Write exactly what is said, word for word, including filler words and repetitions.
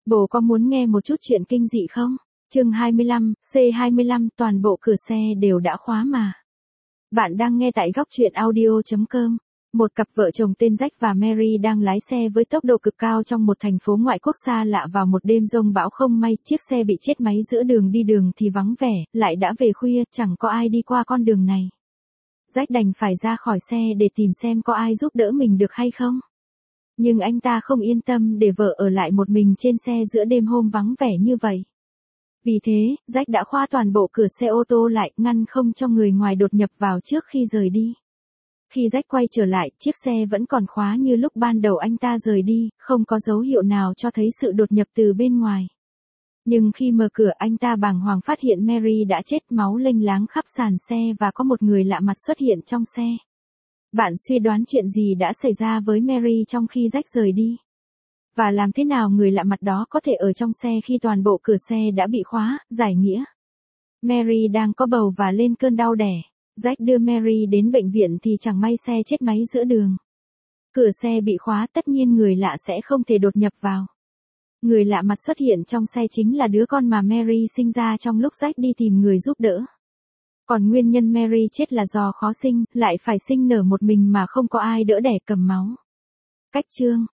Bố có muốn nghe một chút chuyện kinh dị không? Chương hai mươi lăm, C hai mươi lăm, toàn bộ cửa xe đều đã khóa mà. Bạn đang nghe tại góc truyện audio chấm com. Một cặp vợ chồng tên Jack và Mary đang lái xe với tốc độ cực cao trong một thành phố ngoại quốc xa lạ vào một đêm giông bão không may, chiếc xe bị chết máy giữa đường đi đường thì vắng vẻ, lại đã về khuya, chẳng có ai đi qua con đường này. Jack đành phải ra khỏi xe để tìm xem có ai giúp đỡ mình được hay không. Nhưng anh ta không yên tâm để vợ ở lại một mình trên xe giữa đêm hôm vắng vẻ như vậy. Vì thế, Jack đã khóa toàn bộ cửa xe ô tô lại, ngăn không cho người ngoài đột nhập vào trước khi rời đi. Khi Jack quay trở lại, chiếc xe vẫn còn khóa như lúc ban đầu anh ta rời đi, không có dấu hiệu nào cho thấy sự đột nhập từ bên ngoài. Nhưng khi mở cửa, anh ta bàng hoàng phát hiện Mary đã chết, máu lênh láng khắp sàn xe và có một người lạ mặt xuất hiện trong xe. Bạn suy đoán chuyện gì đã xảy ra với Mary trong khi Jack rời đi? Và làm thế nào người lạ mặt đó có thể ở trong xe khi toàn bộ cửa xe đã bị khóa? Giải nghĩa. Mary đang có bầu và lên cơn đau đẻ. Jack đưa Mary đến bệnh viện thì chẳng may xe chết máy giữa đường. Cửa xe bị khóa, tất nhiên người lạ sẽ không thể đột nhập vào. Người lạ mặt xuất hiện trong xe chính là đứa con mà Mary sinh ra trong lúc Jack đi tìm người giúp đỡ. Còn nguyên nhân Mary chết là do khó sinh, lại phải sinh nở một mình mà không có ai đỡ đẻ cầm máu. Cách chương.